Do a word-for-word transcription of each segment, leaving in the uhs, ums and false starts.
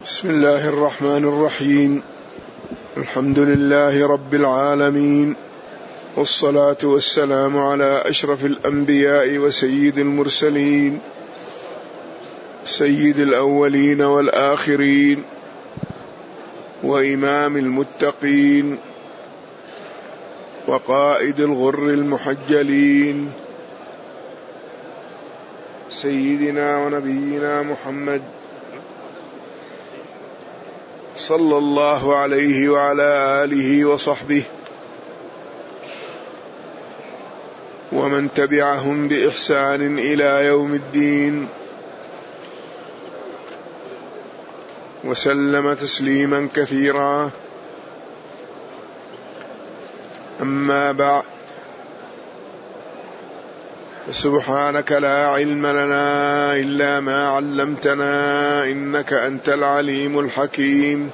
بسم الله الرحمن الرحيم. الحمد لله رب العالمين، والصلاة والسلام على أشرف الأنبياء وسيد المرسلين، سيد الأولين والآخرين، وإمام المتقين، وقائد الغر المحجلين، سيدنا ونبينا محمد صلى الله عليه وعلى آله وصحبه ومن تبعهم بإحسان إلى يوم الدين، وسلم تسليما كثيرا. أما بعد، سبحانك لا علم لنا إلا ما علمتنا إنك أنت العليم الحكيم.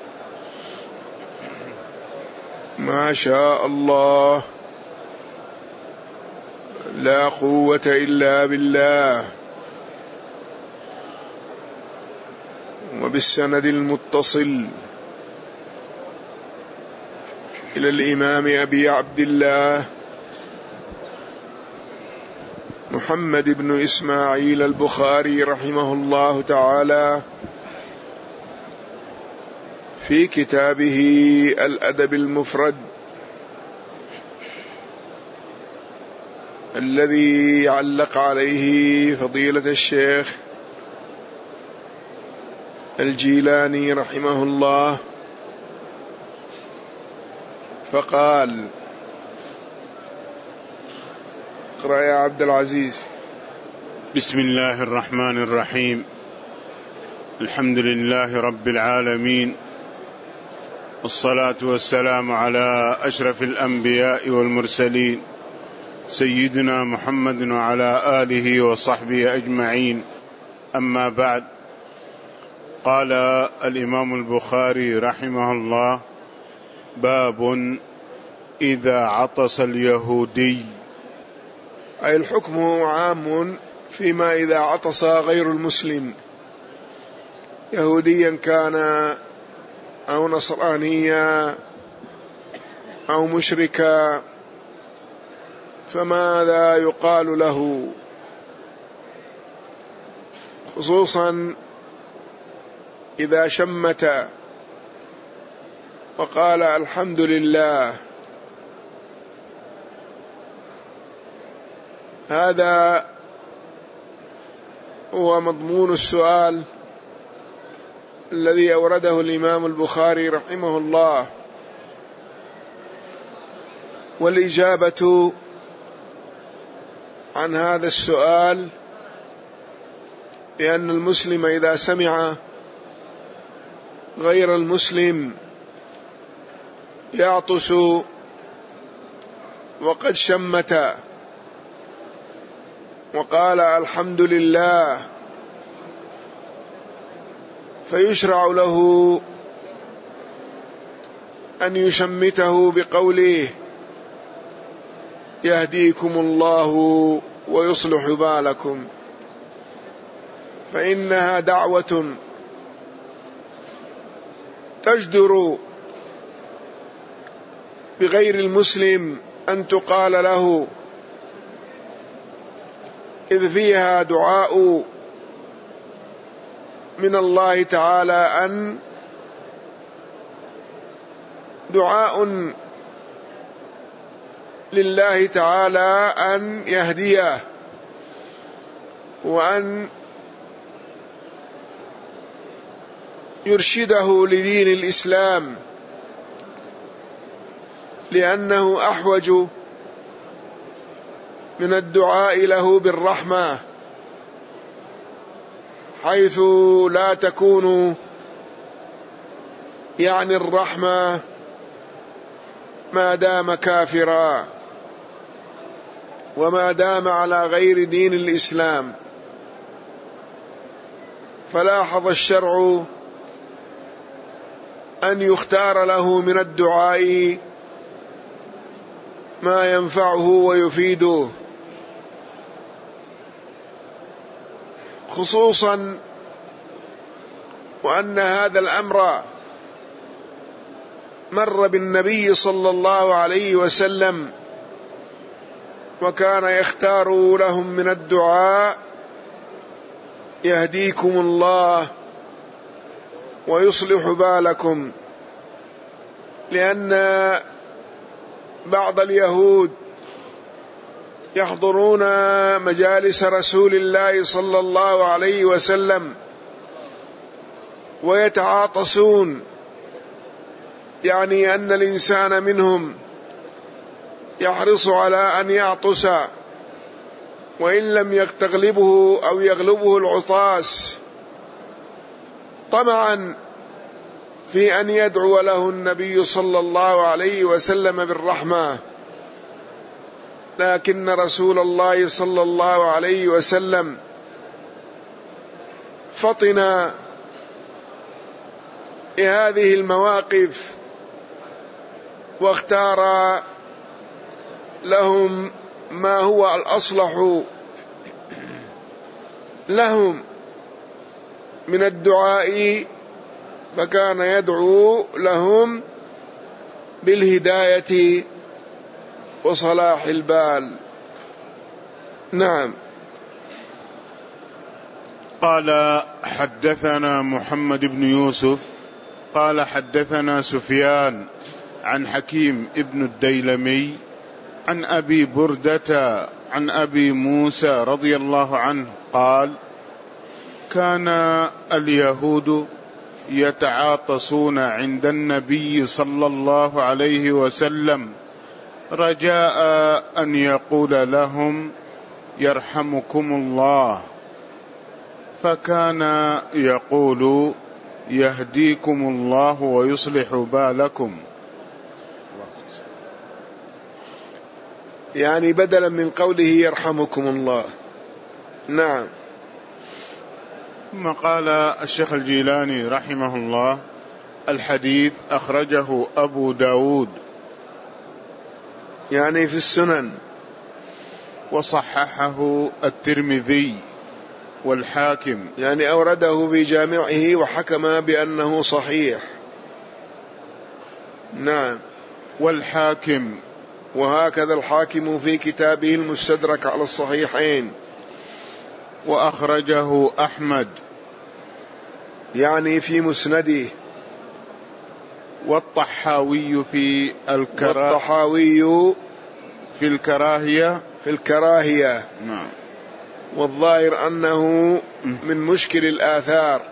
ما شاء الله، لا قوة إلا بالله. وبالسند المتصل إلى الإمام أبي عبد الله محمد بن إسماعيل البخاري رحمه الله تعالى في كتابه الأدب المفرد الذي علق عليه فضيلة الشيخ الجيلاني رحمه الله، فقال: اقرأ يا عبد العزيز. بسم الله الرحمن الرحيم. الحمد لله رب العالمين، والصلاة والسلام على أشرف الأنبياء والمرسلين، سيدنا محمد وعلى آله وصحبه أجمعين. أما بعد، قال الإمام البخاري رحمه الله: باب إذا عطس اليهودي. أي الحكم عام فيما إذا عطس غير المسلم، يهوديا كان أو نصرانيا أو مشركا، فماذا يقال له؟ خصوصا إذا شمت وقال الحمد لله. هذا هو مضمون السؤال الذي أورده الإمام البخاري رحمه الله، والإجابة عن هذا السؤال بأن المسلم إذا سمع غير المسلم يعطس وقد شمت وقال الحمد لله، فيشرع له أن يشمته بقوله: يهديكم الله ويصلح بالكم، فإنها دعوة تجدر بغير المسلم أن تقال له، إذ فيها دعاء من الله تعالى، أن دعاء لله تعالى أن يهديه وأن يرشده لدين الإسلام، لأنه أحوج من الدعاء له بالرحمة، حيث لا تكون يعني الرحمة ما دام كافرا وما دام على غير دين الإسلام. فلاحظ الشرع أن يختار له من الدعاء ما ينفعه ويفيده، خصوصا وأن هذا الأمر مر بالنبي صلى الله عليه وسلم، وكان يختار لهم من الدعاء يهديكم الله ويصلح بالكم، لأن بعض اليهود يحضرون مجالس رسول الله صلى الله عليه وسلم ويتعاطسون، يعني أن الإنسان منهم يحرص على أن يعطس وإن لم تغلبه أو يغلبه العطاس، طمعا في أن يدعو له النبي صلى الله عليه وسلم بالرحمة. لكن رسول الله صلى الله عليه وسلم فطن لهذه المواقف واختار لهم ما هو الأصلح لهم من الدعاء، فكان يدعو لهم بالهداية وصلاح البال. نعم. قال حدثنا محمد بن يوسف قال حدثنا سفيان عن حكيم ابن الديلمي عن أبي بردة عن أبي موسى رضي الله عنه قال: كان اليهود يتعاطسون عند النبي صلى الله عليه وسلم رجاء أن يقول لهم يرحمكم الله، فكان يقول يهديكم الله ويصلح بالكم، يعني بدلا من قوله يرحمكم الله. نعم. ثم قال الشيخ الجيلاني رحمه الله: الحديث أخرجه أبو داود يعني في السنن، وصححه الترمذي والحاكم، يعني أورده في جامعه وحكم بأنه صحيح. نعم. والحاكم، وهكذا الحاكم في كتابه المستدرك على الصحيحين. وأخرجه أحمد يعني في مسنده. والطحاوي في الكراهية والطحاوي في الكراهية في الكراهية نعم. والظاهر أنه من مشكل الآثار.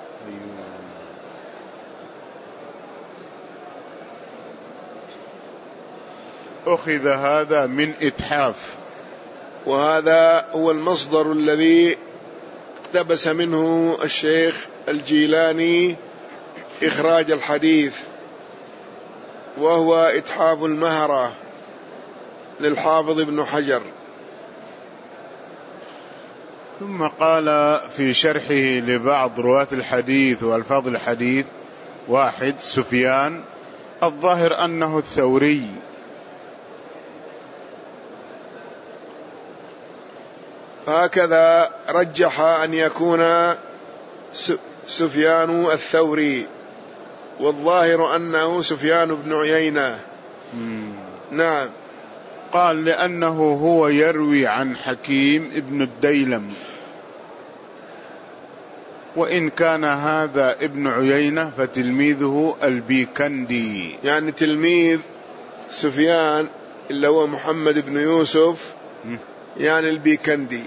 أخذ هذا من إتحاف، وهذا هو المصدر الذي اقتبس منه الشيخ الجيلاني إخراج الحديث، وهو إتحاف المهرة للحافظ ابن حجر. ثم قال في شرحه لبعض رواة الحديث وألفاظ الحديث: واحد سفيان، الظاهر أنه الثوري، هكذا رجح أن يكون سفيان الثوري، والظاهر أنه سفيان بن عيينة. مم. نعم. قال: لأنه هو يروي عن حكيم ابن الديلم، وإن كان هذا ابن عيينة فتلميذه البيكندي، يعني تلميذ سفيان اللي هو محمد بن يوسف، يعني البيكندي.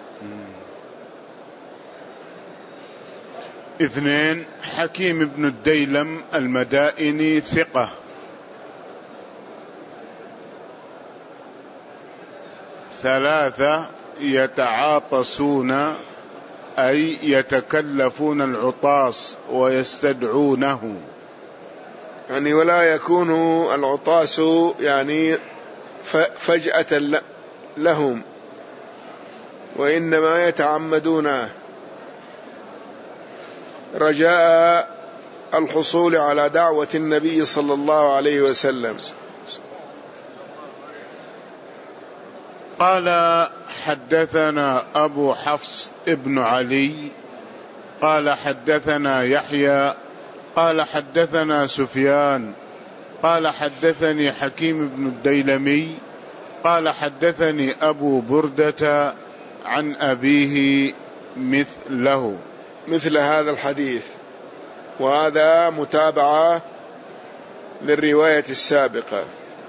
اثنين حكيم ابن الديلم المدائني ثقة. ثلاثة يتعاطسون أي يتكلفون العطاس ويستدعونه، يعني ولا يكون العطاس يعني فجأة لهم، وإنما يتعمدونه رجاء الحصول على دعوة النبي صلى الله عليه وسلم. قال: حدثنا أبو حفص ابن علي قال حدثنا يحيى قال حدثنا سفيان قال حدثني حكيم بن الديلمي قال حدثني أبو بردة عن أبيه مثله مثل هذا الحديث، وهذا متابعة للرواية السابقة.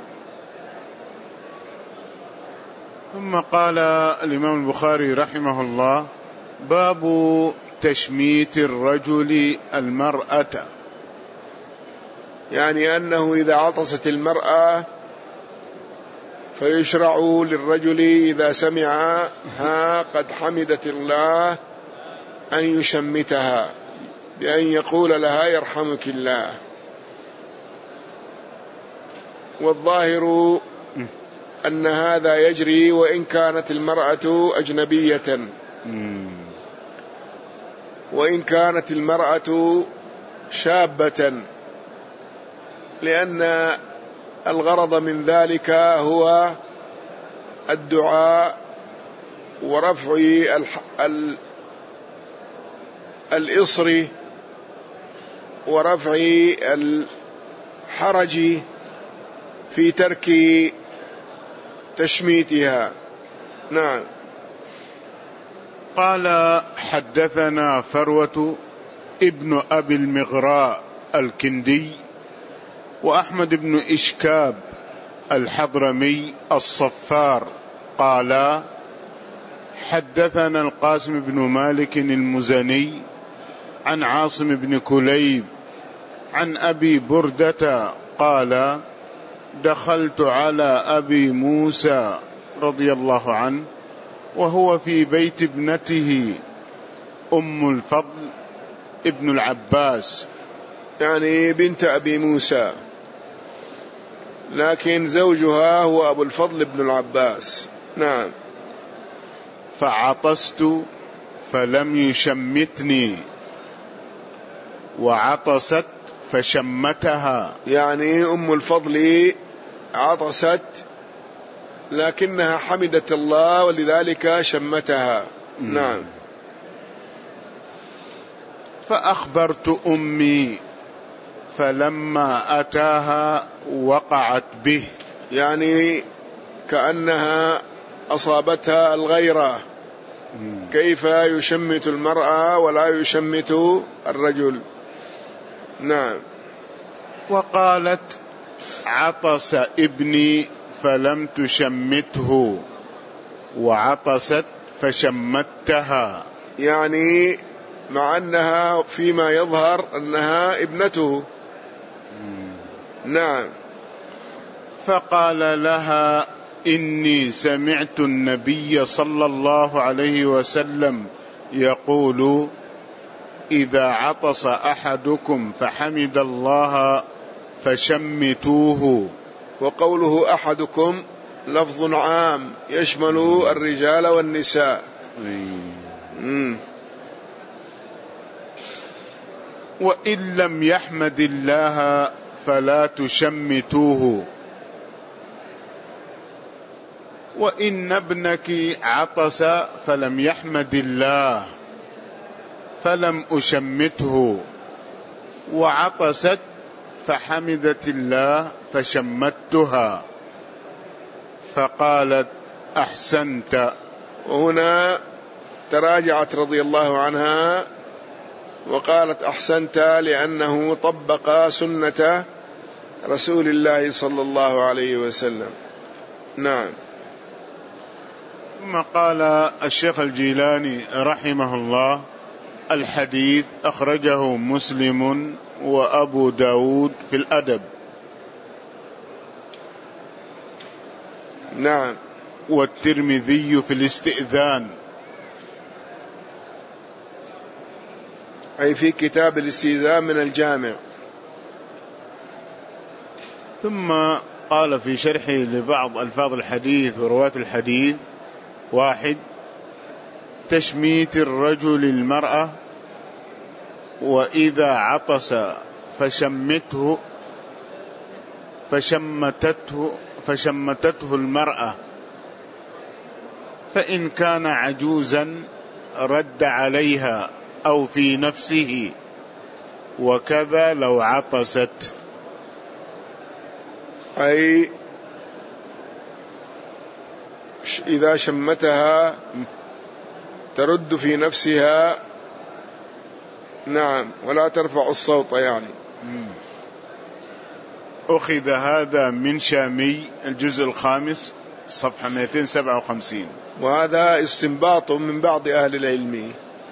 ثم قال الإمام البخاري رحمه الله: باب تشميت الرجل المرأة، يعني أنه إذا عطست المرأة فيشرع للرجل إذا سمعها قد حمدت الله أن يشمتها بأن يقول لها يرحمك الله. والظاهر أن هذا يجري وإن كانت المرأة أجنبية، وإن كانت المرأة شابة، لأن الغرض من ذلك هو الدعاء ورفع الإصر ورفع الحرج في ترك تشميتها. نعم. قال حدثنا فروة ابن أبي المغراء الكندي وأحمد بن إشكاب الحضرمي الصفار قال حدثنا القاسم بن مالك المزني عن عاصم بن كليب عن أبي بردة قال دخلت على أبي موسى رضي الله عنه وهو في بيت ابنته أم الفضل ابن العباس، يعني بنت أبي موسى، لكن زوجها هو أبو الفضل ابن العباس. نعم. فعطست فلم يشمتني وعطست فشمتها، يعني أم الفضل عطست لكنها حمدت الله ولذلك شمتها. نعم. فأخبرت أمي فلما أتاها وقعت به، يعني كأنها أصابتها الغيرة، كيف يشمت المرأة ولا يشمت الرجل. نعم. وقالت عطس ابني فلم تشمته وعطست فشمتها، يعني مع أنها فيما يظهر أنها ابنته. نعم. فقال لها إني سمعت النبي صلى الله عليه وسلم يقول إذا عطس أحدكم فحمد الله فشمتوه. وقوله أحدكم لفظ عام يشمل الرجال والنساء. مم. وإن لم يحمد الله فلا تشمتوه. وإن ابنك عطس فلم يحمد الله فلم أشمته وعطست فحمدت الله فشمتها، فقالت أحسنت. وهنا تراجعت رضي الله عنها وقالت أحسنت لأنه طبق سنة رسول الله صلى الله عليه وسلم. نعم. ثم قال الشيخ الجيلاني رحمه الله الحديث أخرجه مسلم وأبو داود في الأدب. نعم. والترمذي في الاستئذان، أي في كتاب الاستئذان من الجامع. ثم قال في شرحه لبعض ألفاظ الحديث ورواة الحديث: واحد، تشميت الرجل المرأة وإذا عطس فشمته فشمتته فشمتته المرأة، فإن كان عجوزا رد عليها أو في نفسه، وكذا لو عطست. أي إذا شمتها ترد في نفسها، نعم، ولا ترفع الصوت يعني. أخذ هذا من شامي الجزء الخامس صفحة مئتين وسبعة وخمسين. وهذا استنباط من بعض أهل العلم.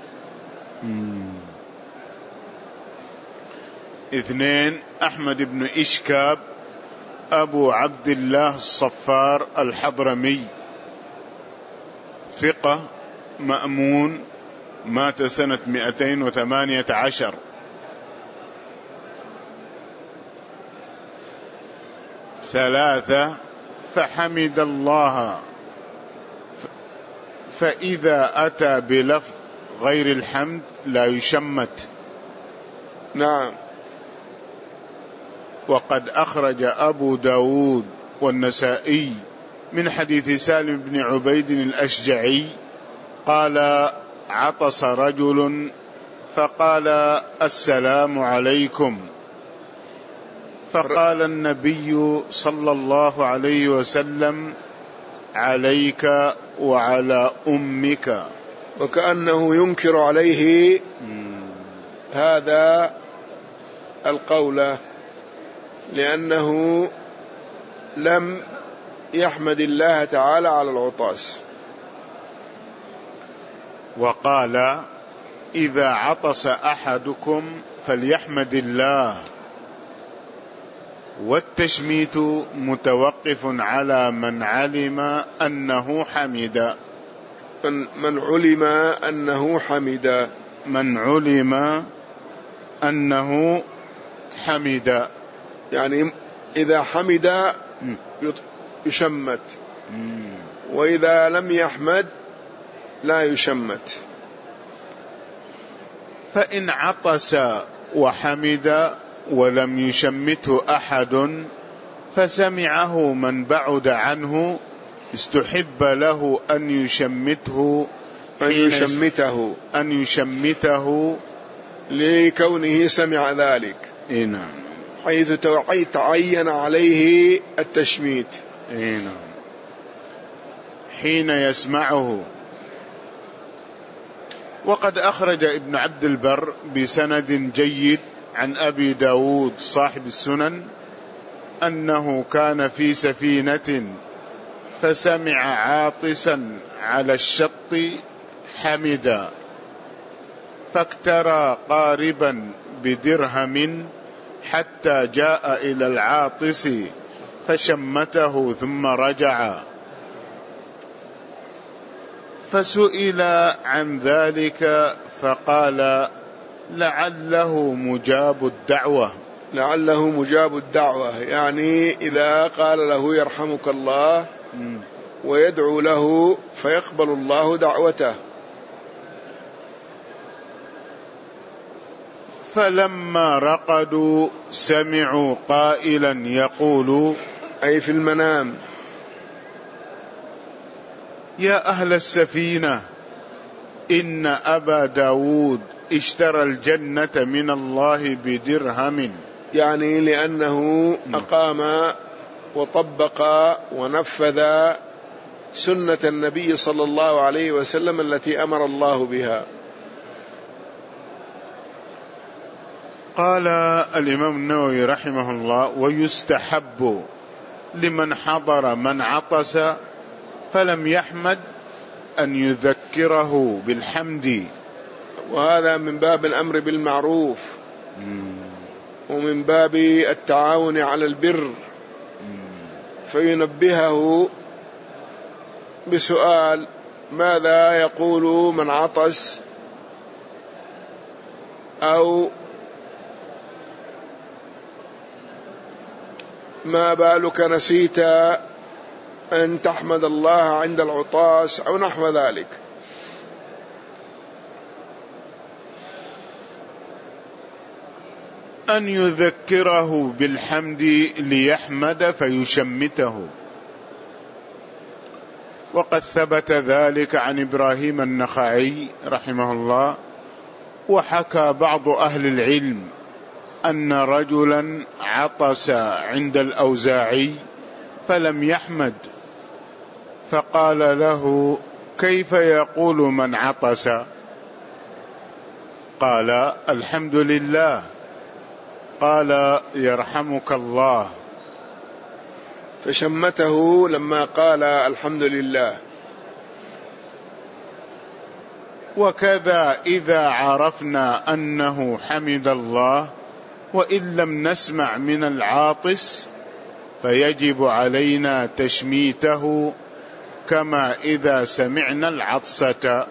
اثنين، أحمد بن إشكاب أبو عبد الله الصفار الحضرمي، ثقة مأمون، مات سنة مئتين وثمانية عشر. ثلاثة، فحمد الله فإذا أتى بلفظ غير الحمد لا يشمت. نعم. وقد أخرج أبو داود والنسائي من حديث سالم بن عبيد الأشجعي قال: عطس رجل فقال: السلام عليكم، فقال النبي صلى الله عليه وسلم: عليك وعلى أمك. وكأنه ينكر عليه هذا القول، لأنه لم يحمد الله تعالى على العطاس. وقال: إذا عطس أحدكم فليحمد الله. والتشميت متوقف على من علم أنه حمد. من, من علم أنه حمد من علم أنه حمد يعني إذا حمد يشمت، وإذا لم يحمد لا يشمت. فإن عطس وحمد ولم يشمته أحد فسمعه من بعد عنه استحب له أن يشمته أن يشمته أن يشمته لكونه سمع ذلك. إيه نعم. حيث تعين عليه التشميت. إيه نعم. حين يسمعه. وقد أخرج ابن عبد البر بسند جيد عن أبي داود صاحب السنن أنه كان في سفينة فسمع عاطسا على الشط حمدا، فاكترى قاربا بدرهم حتى جاء إلى العاطس فشمته ثم رجع، فسئل عن ذلك فقال: لعله مجاب الدعوة. لعله مجاب الدعوة يعني إذا قال له يرحمك الله ويدعو له فيقبل الله دعوته. فلما رقدوا سمعوا قائلا يقول، أي في المنام: يا أهل السفينة إن أبا داود اشترى الجنة من الله بدرهم. يعني لأنه أقام وطبق ونفذ سنة النبي صلى الله عليه وسلم التي أمر الله بها. قال الإمام النووي رحمه الله: ويستحب لمن حضر من عطس فلم يحمد أن يذكره بالحمد. وهذا من باب الأمر بالمعروف ومن باب التعاون على البر، فينبهه بسؤال: ماذا يقول من عطس؟ أو ما بالك نسيت أن تحمد الله عند العطاس أو نحو ذلك. أن يذكره بالحمد ليحمد فيشمته. وقد ثبت ذلك عن إبراهيم النخعي رحمه الله وحكى بعض أهل العلم أن رجلا عطس عند الأوزاعي فلم يحمد، فقال له: كيف يقول من عطس؟ قال: الحمد لله. قال: يرحمك الله. فشمته لما قال الحمد لله. وكذا إذا عرفنا أنه حمد الله وإن لم نسمع من العاطس فيجب علينا تشميته، كما إذا سمعنا العطسة.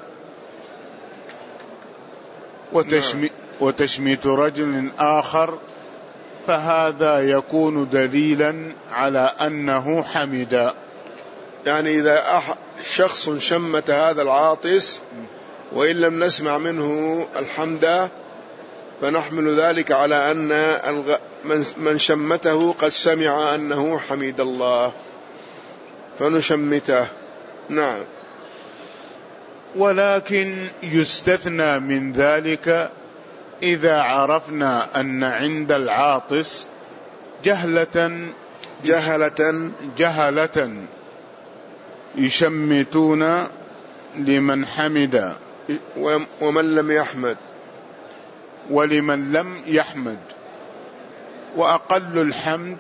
وتشمي وتشميت رجل آخر فهذا يكون دليلا على أنه حمد. يعني إذا أح شخص شمت هذا العاطس وإن لم نسمع منه الحمد فنحمل ذلك على أن من شمته قد سمع أنه حمد الله فنشمته. نعم. ولكن يستثنى من ذلك إذا عرفنا أن عند العاطس جهلة جهلة جهلة يشمتون لمن حمد ومن لم يحمد ولمن لم يحمد، وأقل الحمد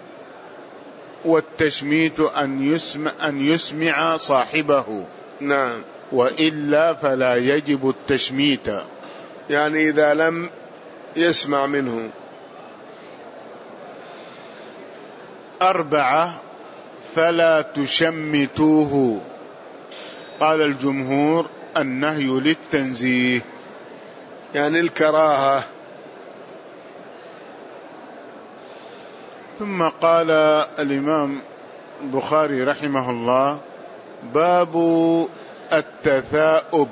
والتشميت أن يسمع, أن يسمع صاحبه. نعم. وإلا فلا يجب التشميت، يعني إذا لم يسمع منه. أربعة: فلا تشمتوه. قال الجمهور النهي للتنزيه، يعني الكراهة. ثم قال الإمام البخاري رحمه الله: باب التثاؤب،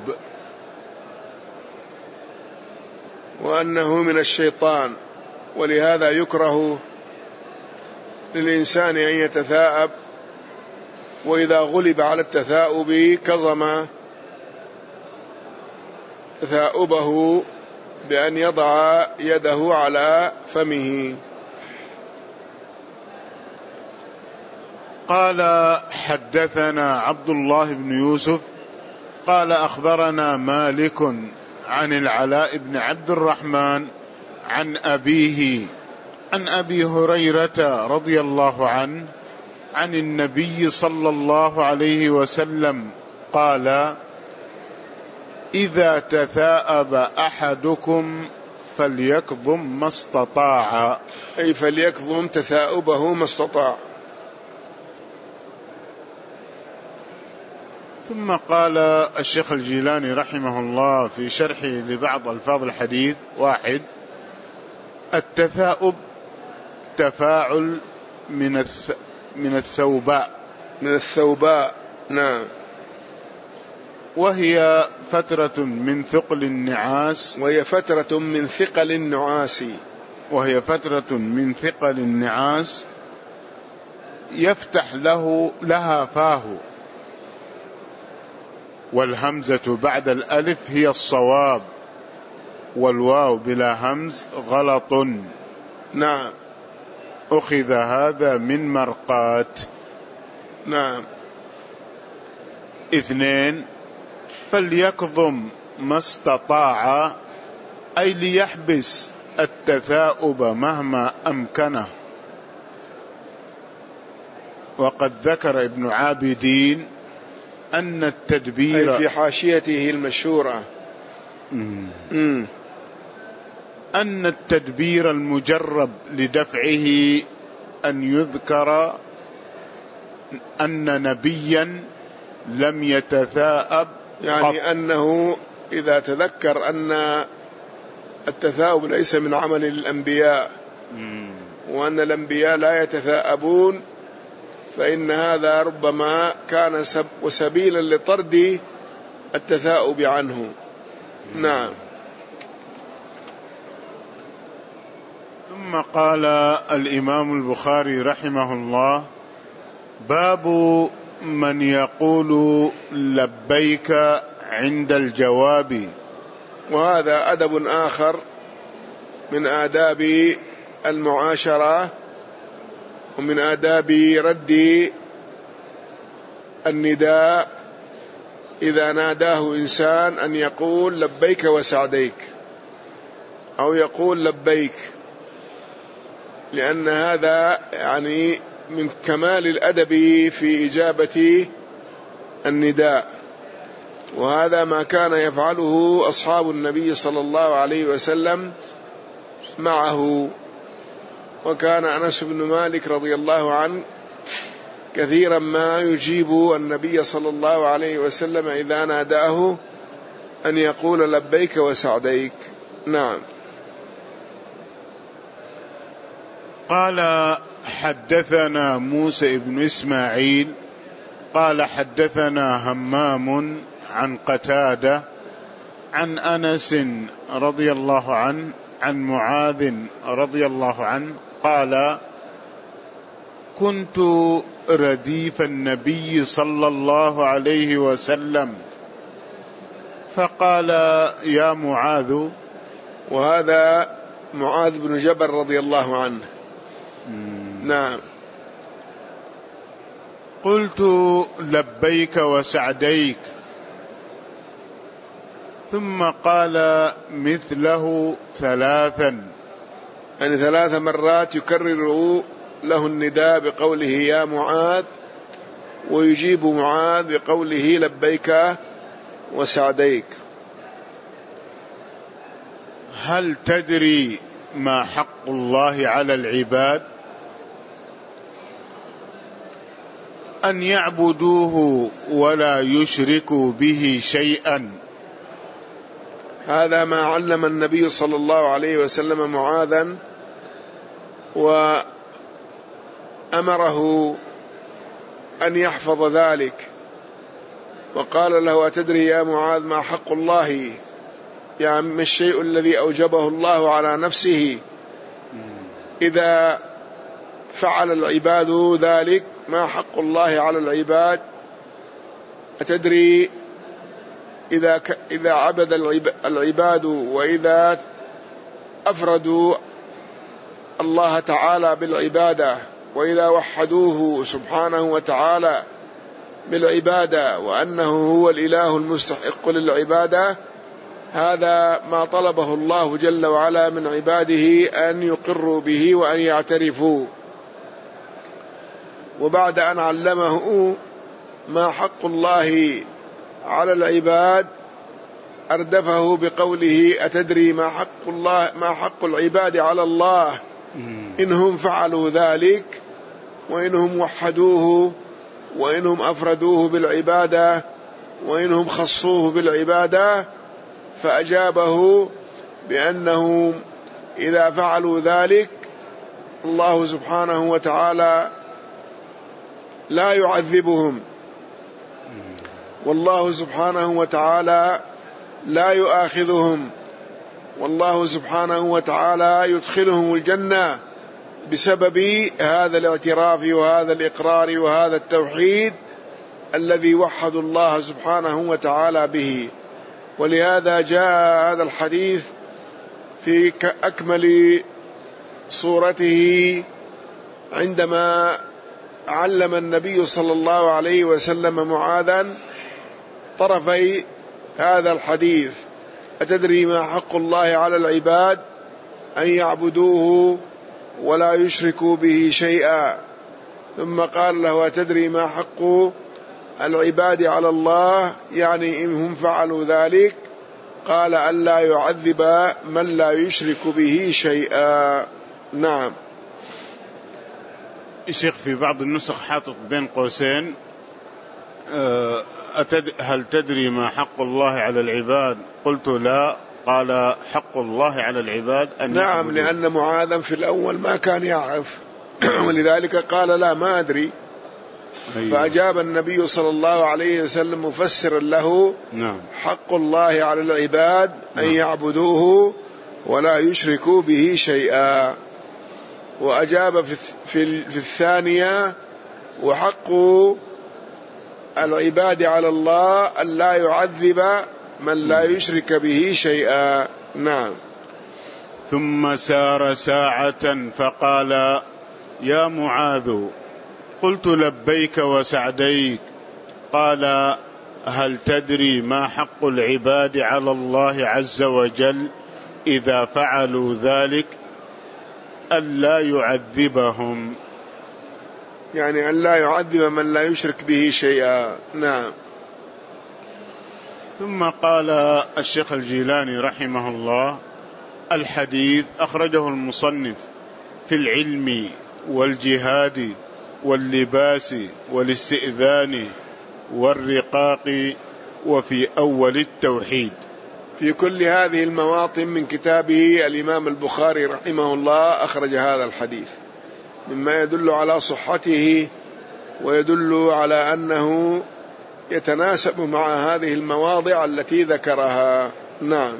وأنه من الشيطان، ولهذا يكره للإنسان أن يتثاءب، وإذا غلب على التثاؤب كظم تثاؤبه بأن يضع يده على فمه. قال: حدثنا عبد الله بن يوسف قال أخبرنا مالك عن العلاء بن عبد الرحمن عن أبيه عن أبي هريرة رضي الله عنه عن النبي صلى الله عليه وسلم قال: إذا تثاءب أحدكم فليكظم ما استطاع، أي فليكظم تثاؤبه ما استطاع. ثم قال الشيخ الجيلاني رحمه الله في شرحه لبعض ألفاظ الحديث: واحد: التثاؤب تفاعل من الث... من الثوباء من الثوباء نعم، وهي فترة من ثقل النعاس وهي فترة من ثقل النعاس وهي فترة من ثقل النعاس يفتح له لها فاه، والهمزة بعد الألف هي الصواب، والواو بلا همز غلط. نعم. أخذ هذا من مرقات. نعم. اثنين: فليكظم ما استطاع، أي ليحبس التثاؤب مهما أمكنه. وقد ذكر ابن عابدين أن التدبير، أي في حاشيته المشهورة، مم. أن التدبير المجرب لدفعه أن يذكر أن نبيا لم يتثاءب، يعني قط. أنه إذا تذكر أن التثاؤب ليس من عمل الأنبياء، مم. وأن الأنبياء لا يتثاءبون، فإن هذا ربما كان سب وسبيلا لطرد التثاؤب عنه. نعم. ثم قال الإمام البخاري رحمه الله: باب من يقول لبيك عند الجواب. وهذا أدب آخر من آداب المعاشرة ومن آداب رد النداء إذا ناداه إنسان أن يقول لبيك وسعديك أو يقول لبيك، لأن هذا يعني من كمال الأدب في إجابة النداء، وهذا ما كان يفعله أصحاب النبي صلى الله عليه وسلم معه. وكان أنس بن مالك رضي الله عنه كثيرا ما يجيب النبي صلى الله عليه وسلم إذا ناداه أن يقول لبيك وسعديك. نعم. قال حدثنا موسى بن إسماعيل قال حدثنا همام عن قتادة عن أنس رضي الله عنه عن معاذ رضي الله عنه قال كنت رديف النبي صلى الله عليه وسلم فقال يا معاذ. وهذا معاذ بن جبل رضي الله عنه. نعم. قلت لبيك وسعديك، ثم قال مثله ثلاثا، يعني ثلاث مرات يكرر له النداء بقوله يا معاذ، ويجيب معاذ بقوله لبيك وسعديك. هل تدري ما حق الله على العباد؟ أن يعبدوه ولا يشركوا به شيئا. هذا ما علم النبي صلى الله عليه وسلم معاذا، وأمره أن يحفظ ذلك، وقال له أتدري يا معاذ ما حق الله، يعني ما الشيء الذي أوجبه الله على نفسه إذا فعل العباد ذلك، ما حق الله على العباد؟ أتدري إذا إذا عبد العباد وإذا أفردوا الله تعالى بالعبادة، وإذا وحدوه سبحانه وتعالى بالعبادة، وأنه هو الإله المستحق للعبادة، هذا ما طلبه الله جل وعلا من عباده أن يقروا به وأن يعترفوا. وبعد أن علمه ما حق الله على العباد أردفه بقوله أتدري ما حق الله ما حق العباد على الله إنهم فعلوا ذلك، وإنهم وحدوه، وإنهم أفردوه بالعبادة، وإنهم خصوه بالعبادة. فأجابه بأنه إذا فعلوا ذلك الله سبحانه وتعالى لا يعذبهم، والله سبحانه وتعالى لا يؤاخذهم، والله سبحانه وتعالى يدخلهم الجنة بسبب هذا الاعتراف وهذا الإقرار وهذا التوحيد الذي وحدوا الله سبحانه وتعالى به. ولهذا جاء هذا الحديث في أكمل صورته عندما علم النبي صلى الله عليه وسلم معاذا طرفي هذا الحديث: أتدري ما حق الله على العباد؟ أن يعبدوه ولا يشركوا به شيئا. ثم قال له: أتدري ما حق العباد على الله؟ يعني إن هم فعلوا ذلك، قال: ألا يعذب من لا يشرك به شيئا. نعم. الشيخ في بعض النسخ حاطط بين قوسين هل تدري ما حق الله على العباد؟ قلت لا. قال: حق الله على العباد أن نعم يعبدوا. لأن معاذا في الأول ما كان يعرف ولذلك قال: لا ما أدري. أيوة. فأجاب النبي صلى الله عليه وسلم مفسرا له: نعم. حق الله على العباد أن نعم. يعبدوه ولا يشركوا به شيئا. وأجاب في, في, في الثانية: وحق العباد على الله أن لا يعذب من لا يشرك به شيئا. نعم. ثم سار ساعة فقال: يا معاذ، قلت لبيك وسعديك. قال: هل تدري ما حق العباد على الله عز وجل إذا فعلوا ذلك؟ ألا يعذبهم، يعني ألا يعذب من لا يشرك به شيئا. نعم. ثم قال الشيخ الجيلاني رحمه الله: الحديث أخرجه المصنف في العلم والجهاد واللباس والاستئذان والرقاق وفي أول التوحيد. في كل هذه المواطن من كتابه الإمام البخاري رحمه الله أخرج هذا الحديث، مما يدل على صحته ويدل على أنه يتناسب مع هذه المواضع التي ذكرها. نعم.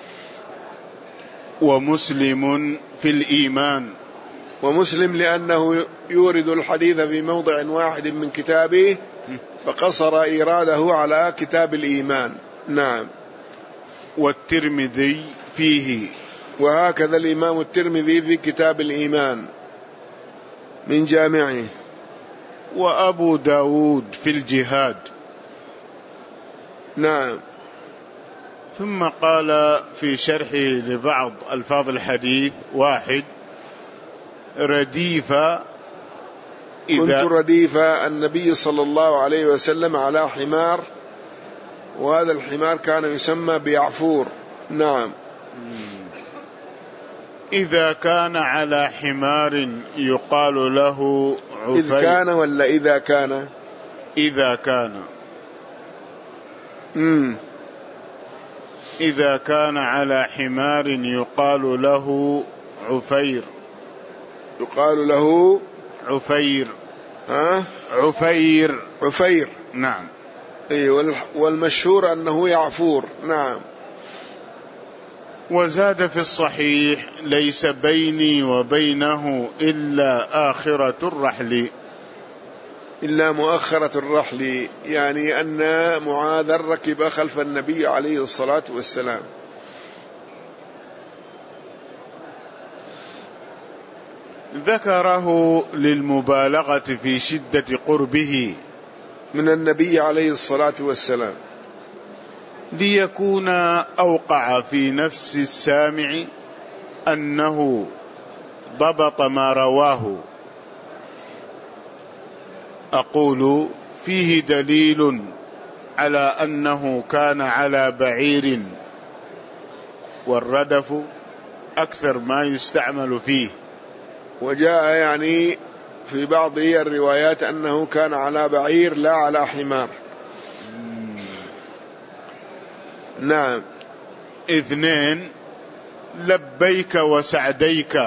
ومسلم في الإيمان، ومسلم لأنه يورد الحديث في موضع واحد من كتابه فقصر إيراده على كتاب الإيمان. نعم. والترمذي فيه، وهكذا الإمام الترمذي في كتاب الإيمان من جامعه. وأبو داود في الجهاد. نعم. ثم قال في شرحه لبعض ألفاظ الحديث: واحد، رديف، كنت رديف النبي صلى الله عليه وسلم على حمار، وهذا الحمار كان يسمى بيعفور. نعم. إذا كان على حمار يقال له عفير. إذ كان ولا إذا كان؟ إذا كان. مم. إذا كان على حمار يقال له عفير. يقال له عفير. ها؟ عفير. عفير. نعم. إيه، والمشهور أنه يعفور. نعم. وزاد في الصحيح: ليس بيني وبينه إلا آخرة الرحل. إلا مؤخرة الرحل، يعني أن معاذ ركب خلف النبي عليه الصلاة والسلام. ذكره للمبالغة في شدة قربه من النبي عليه الصلاة والسلام، ليكون أوقع في نفس السامع أنه ضبط ما رواه. أقول: فيه دليل على أنه كان على بعير، والردف أكثر ما يستعمل فيه. وجاء يعني في بعض الروايات أنه كان على بعير لا على حمار. نعم. اثنين، لبيك وسعديك،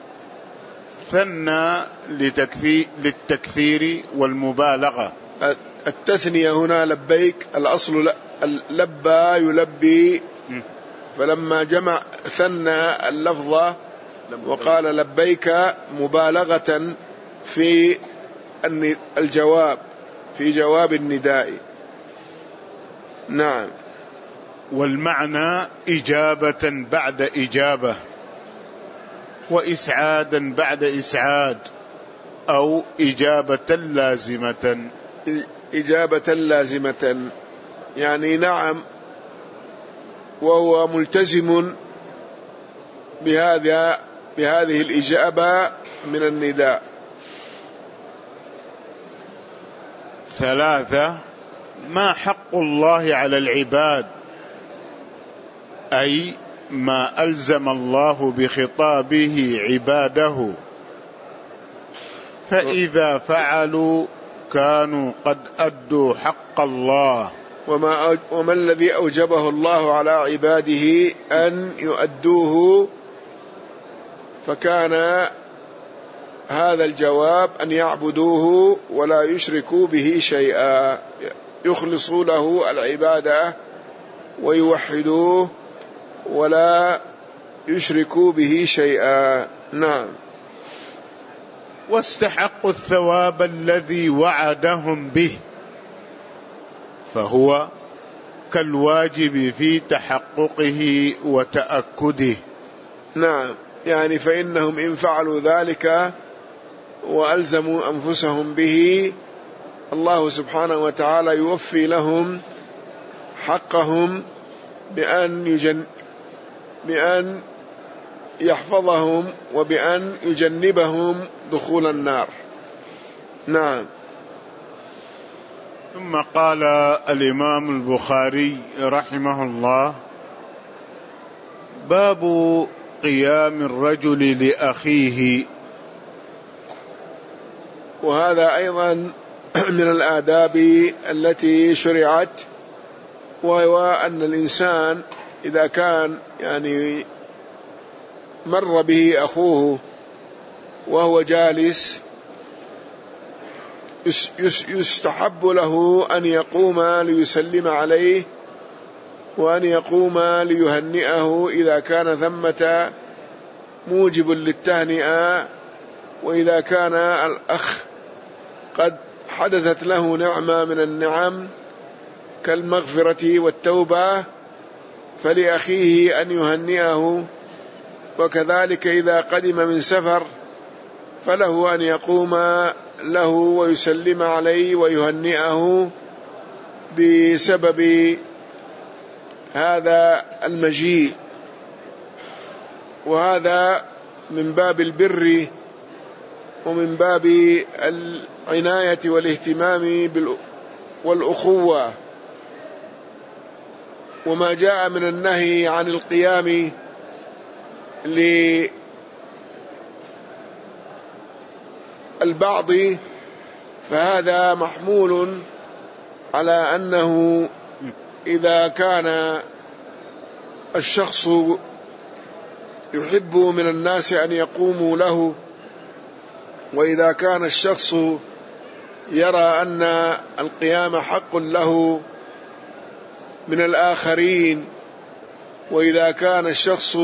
ثنى للتكثير والمبالغة. التثنية هنا لبيك، الأصل لبى يلبي، فلما جمع ثنى اللفظة وقال لبيك مبالغة في الجواب، في جواب النداء. نعم. والمعنى إجابة بعد إجابة، وإسعادا بعد إسعاد، أو إجابة لازمة. إجابة لازمة يعني نعم، وهو ملتزم بهذا بهذه الإجابة من النداء. ثلاثة، ما حق الله على العباد، أي ما ألزم الله بخطابه عباده، فإذا فعلوا كانوا قد أدوا حق الله. وما, وما الذي أوجبه الله على عباده أن يؤدوه، فكان هذا الجواب أن يعبدوه ولا يشركوا به شيئا، يخلصوا له العبادة ويوحدوه ولا يشركوا به شيئا. نعم. واستحقوا الثواب الذي وعدهم به، فهو كالواجب في تحققه وتأكده. نعم، يعني فإنهم إن فعلوا ذلك وألزموا أنفسهم به الله سبحانه وتعالى يوفي لهم حقهم بأن يجن بأن يحفظهم وبأن يجنبهم دخول النار. نعم. ثم قال الإمام البخاري رحمه الله: باب قيام الرجل لأخيه. وهذا أيضا من الآداب التي شرعت، وهو أن الإنسان إذا كان يعني مر به أخوه وهو جالس يستحب له أن يقوم ليسلم عليه وأن يقوم ليهنئه إذا كان ثمة موجب للتهنئة، وإذا كان الأخ قد حدثت له نعمة من النعم كالمغفرة والتوبة فلأخيه أن يهنئه، وكذلك إذا قدم من سفر فله أن يقوم له ويسلم عليه ويهنئه بسبب هذا المجيء. وهذا من باب البر ومن باب العناية والاهتمام والأخوة. وما جاء من النهي عن القيام للبعض فهذا محمول على أنه إذا كان الشخص يحب من الناس أن يقوموا له، وإذا كان الشخص يرى أن القيام حق له من الآخرين، وإذا كان الشخص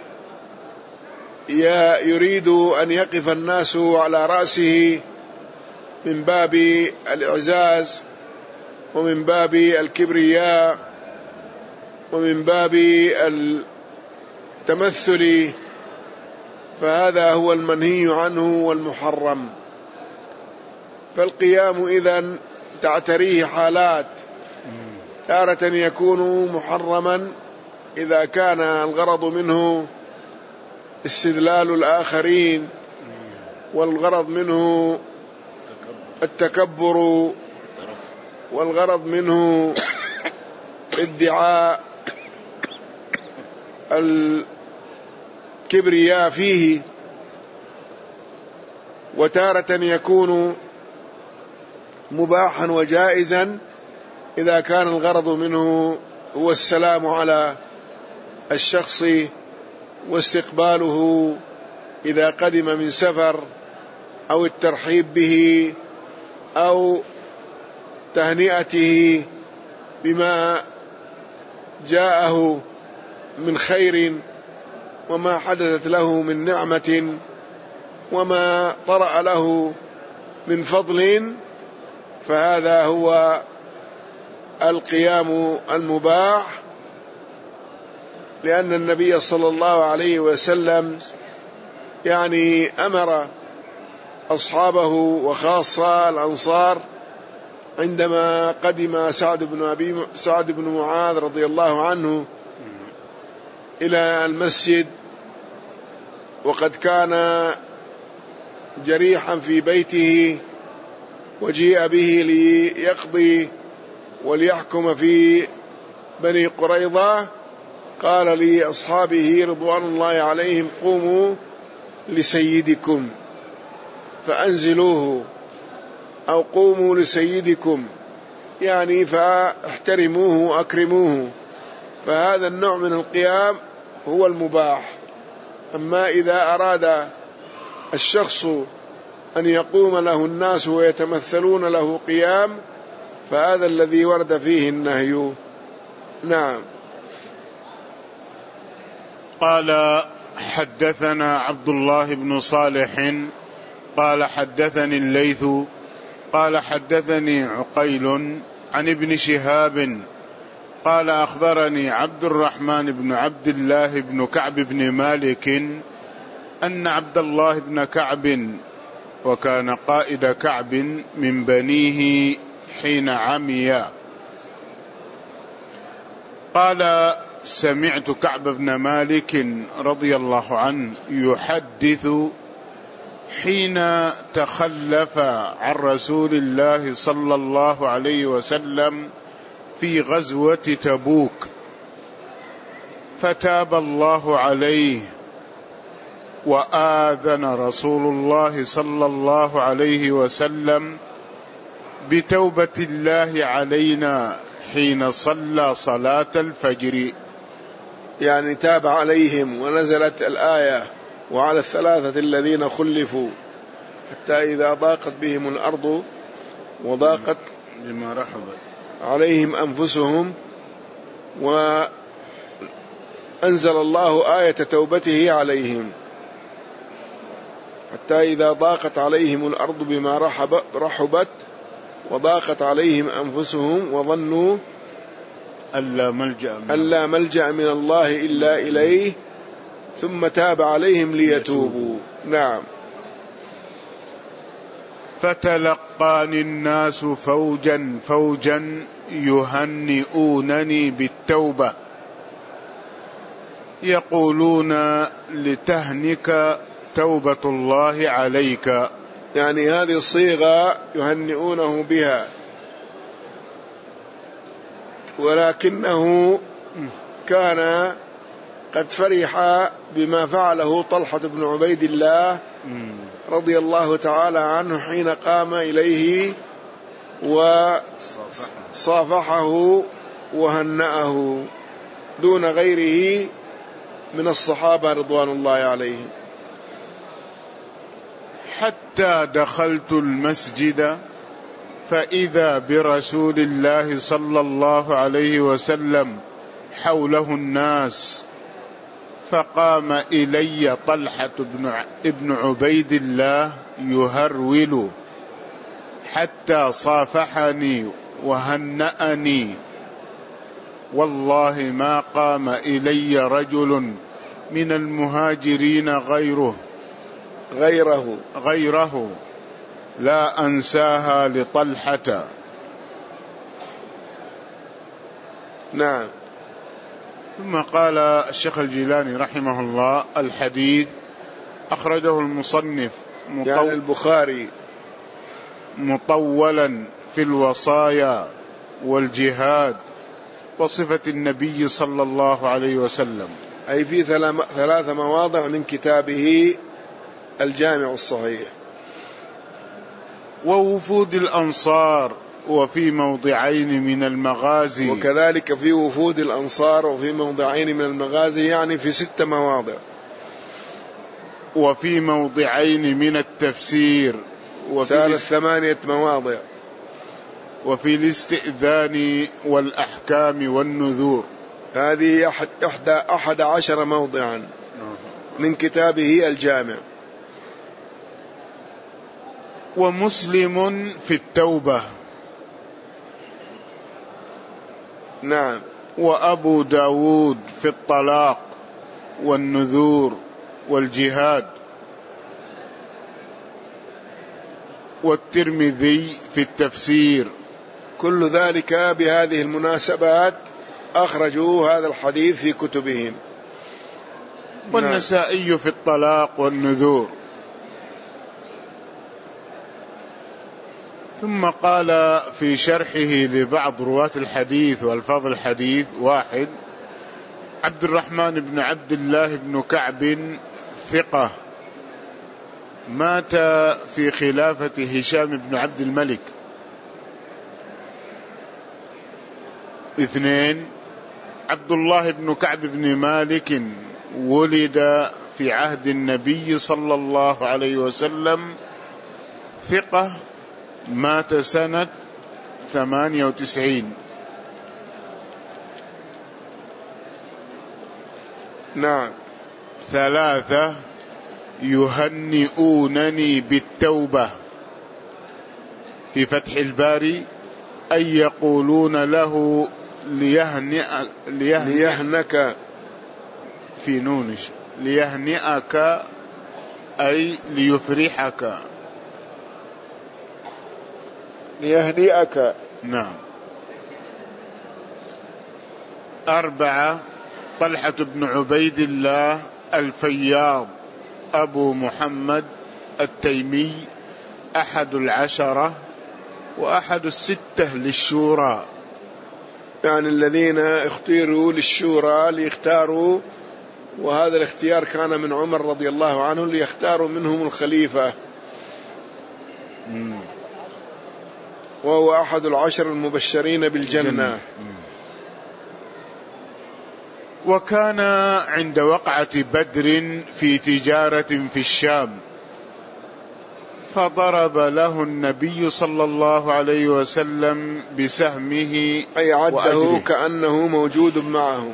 يريد أن يقف الناس على رأسه من باب الإعزاز ومن باب الكبرياء ومن باب التمثل، فهذا هو المنهي عنه والمحرم. فالقيام إذن تعتريه حالات، تارة يكون محرما إذا كان الغرض منه استدلال الآخرين، والغرض منه التكبر، والغرض منه ادعاء الكبرياء فيه. وتارة يكون مباحا وجائزا إذا كان الغرض منه هو السلام على الشخص واستقباله إذا قدم من سفر، أو الترحيب به، أو تهنئته بما جاءه من خير وما حدثت له من نعمة وما طرأ له من فضل، فهذا هو القيام المباح. لأن النبي صلى الله عليه وسلم يعني أمر أصحابه وخاصة الأنصار عندما قدم سعد بن أبي سعد بن معاذ رضي الله عنه إلى المسجد، وقد كان جريحا في بيته وجيء به ليقضي وليحكم في بني قريظة، قال لأصحابه رضوان الله عليهم: قوموا لسيدكم فأنزلوه، أو قوموا لسيدكم يعني فاحترموه وأكرموه. فهذا النوع من القيام هو المباح. أما إذا أراد الشخص أن يقوم له الناس ويتمثلون له قيام فهذا الذي ورد فيه النهي. نعم. قال: حدثنا عبد الله بن صالح قال حدثني الليث قال حدثني عقيل عن ابن شهاب قال أخبرني عبد الرحمن بن عبد الله بن كعب بن مالك أن عبد الله بن كعب وكان قائد كعب من بنيه حين عمي قال سمعت كعب بن مالك رضي الله عنه يحدث حين تخلف عن رسول الله صلى الله عليه وسلم في غزوة تبوك فتاب الله عليه وآذن رسول الله صلى الله عليه وسلم بتوبة الله علينا حين صلى صلاة الفجر. يعني تاب عليهم ونزلت الآية وعلى الثلاثة الذين خلفوا حتى إذا ضاقت بهم الأرض وضاقت بما رحبت عليهم أنفسهم وأنزل الله آية توبته عليهم حتى إذا ضاقت عليهم الأرض بما رحبت وضاقت عليهم أنفسهم وظنوا ألا ملجأ من, ألا ملجأ من الله إلا إليه ثم تاب عليهم ليتوبوا. نعم. فتلقاني الناس فوجا فوجا يهنئونني بالتوبة يقولون لتهنك توبة الله عليك. يعني هذه الصيغة يهنئونه بها، ولكنه كان قد فرح بما فعله طلحة بن عبيد الله رضي الله تعالى عنه حين قام إليه وصافحه وهنأه دون غيره من الصحابة رضوان الله عليهم. حتى دخلت المسجد فإذا برسول الله صلى الله عليه وسلم حوله الناس فقام إلي طلحة بن عبيد الله يهرول حتى صافحني وهنأني والله ما قام إلي رجل من المهاجرين غيره غيره غيره لا أنساها لطلحة. نعم. ثم قال الشيخ الجيلاني رحمه الله الحديث أخرجه المصنف مطو... يعني البخاري مطولا في الوصايا والجهاد وصفة النبي صلى الله عليه وسلم، أي في ثلاث مواضع من كتابه الجامع الصحيح. ووفود الأنصار وفي موضعين من المغازي، وكذلك في وفود الأنصار وفي موضعين من المغازي، يعني في ست مواضع. وفي موضعين من التفسير وفي الاست... ثمانية مواضع. وفي الاستئذان والأحكام والنذور، هذه أحد, أحد, أحد عشر موضعا من كتابه الجامع. ومسلم في التوبة. نعم. وأبو داود في الطلاق والنذور والجهاد. والترمذي في التفسير. كل ذلك بهذه المناسبات أخرجوا هذا الحديث في كتبهم. والنسائي في الطلاق والنذور. ثم قال في شرحه لبعض رواة الحديث والفاظ الحديث: واحد، عبد الرحمن بن عبد الله بن كعب ثقة، مات في خلافة هشام بن عبد الملك. اثنين، عبد الله بن كعب بن مالك ولد في عهد النبي صلى الله عليه وسلم، ثقة، مات سنة ثمانية وتسعين. نعم. ثلاثة، يهنئونني بالتوبة في فتح الباري، أي يقولون له ليهنئ ليهنئ ليهنك في نونش ليهنئك أي ليفرحك. ليهنئك. نعم. أربعة طلحة بن عبيد الله الفياض أبو محمد التيمي أحد العشرة وأحد الستة للشورى، يعني الذين اختيروا للشورى ليختاروا، وهذا الاختيار كان من عمر رضي الله عنه ليختاروا منهم الخليفة، مم. وهو أحد العشر المبشرين بالجنة. جنة. وكان عند وقعة بدر في تجارة في الشام، فضرب له النبي صلى الله عليه وسلم بسهمه أي عده وأجره. كأنه موجود معهم.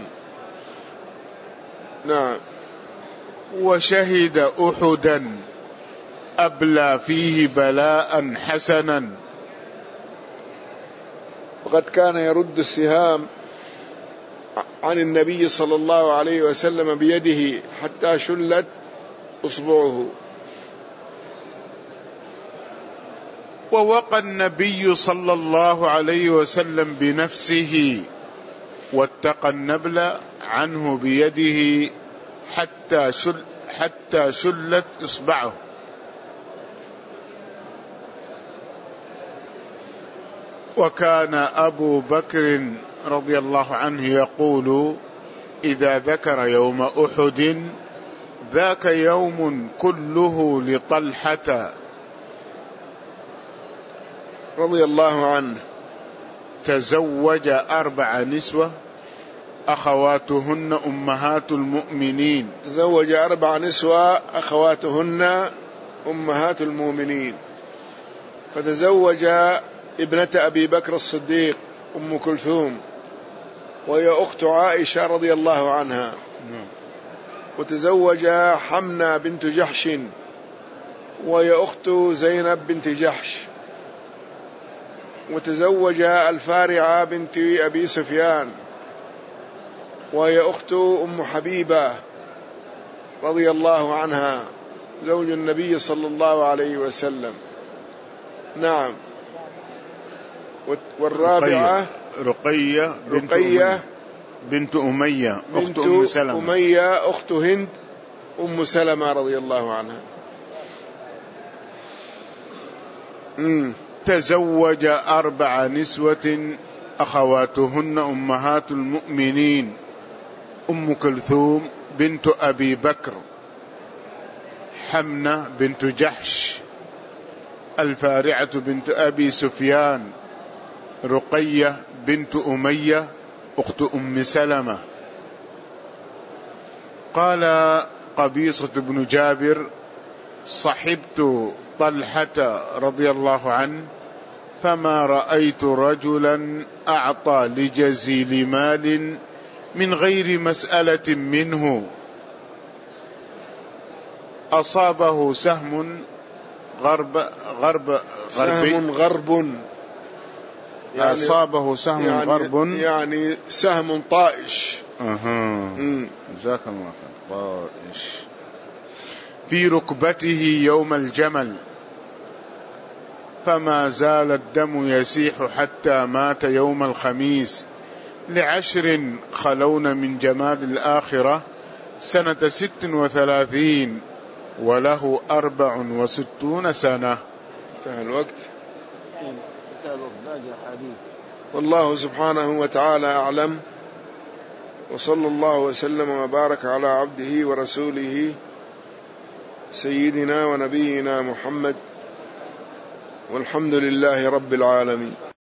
نعم. وشهد أحدا أبلى فيه بلاء حسنا، وقد كان يرد السهام عن النبي صلى الله عليه وسلم بيده حتى شلت أصبعه. ووقى النبي صلى الله عليه وسلم بنفسه واتقى النبل عنه بيده حتى شل حتى شلت إصبعه. وكان أبو بكر رضي الله عنه يقول إذا ذكر يوم أحد ذاك يوم كله لطلحة رضي الله عنه. تزوج أربع نسوة أخواتهن أمهات المؤمنين. تزوج أربع نسوة أخواتهن أمهات المؤمنين، فتزوج ابنة أبي بكر الصديق أم كلثوم، وهي أخت عائشة رضي الله عنها. وتزوج حمنة بنت جحش، وهي أخت زينب بنت جحش. وتزوج الفارعة بنت أبي سفيان، وهي أخت أم حبيبة رضي الله عنها زوج النبي صلى الله عليه وسلم. نعم. والرابعة رقية بنت رقية أمية بنت أمية أخت بنت أم سلمة. أمية أخت هند أم سلمة رضي الله عنها. مم. تزوج أربع نسوة أخواتهن أمهات المؤمنين أم كلثوم بنت أبي بكر، حمنة بنت جحش، الفارعة بنت أبي سفيان، رقية بنت أمية أخت أم سلمة. قال قبيصة بن جابر صحبت طلحة رضي الله عنه فما رأيت رجلا أعطى لجزيل مال من غير مسألة منه، أصابه سهم غرب غرب سهم غرب يعني أصابه سهم يعني غرب يعني سهم طائش. أها جزاك الله خير. طائش في ركبته يوم الجمل، فما زال الدم يسيح حتى مات يوم الخميس لعشر خلون من جماد الآخرة سنة ست وثلاثين وله أربع وستون سنة. انتهى الوقت. والله سبحانه وتعالى أعلم، وصلى الله وسلم وبارك على عبده ورسوله سيدنا ونبينا محمد، والحمد لله رب العالمين.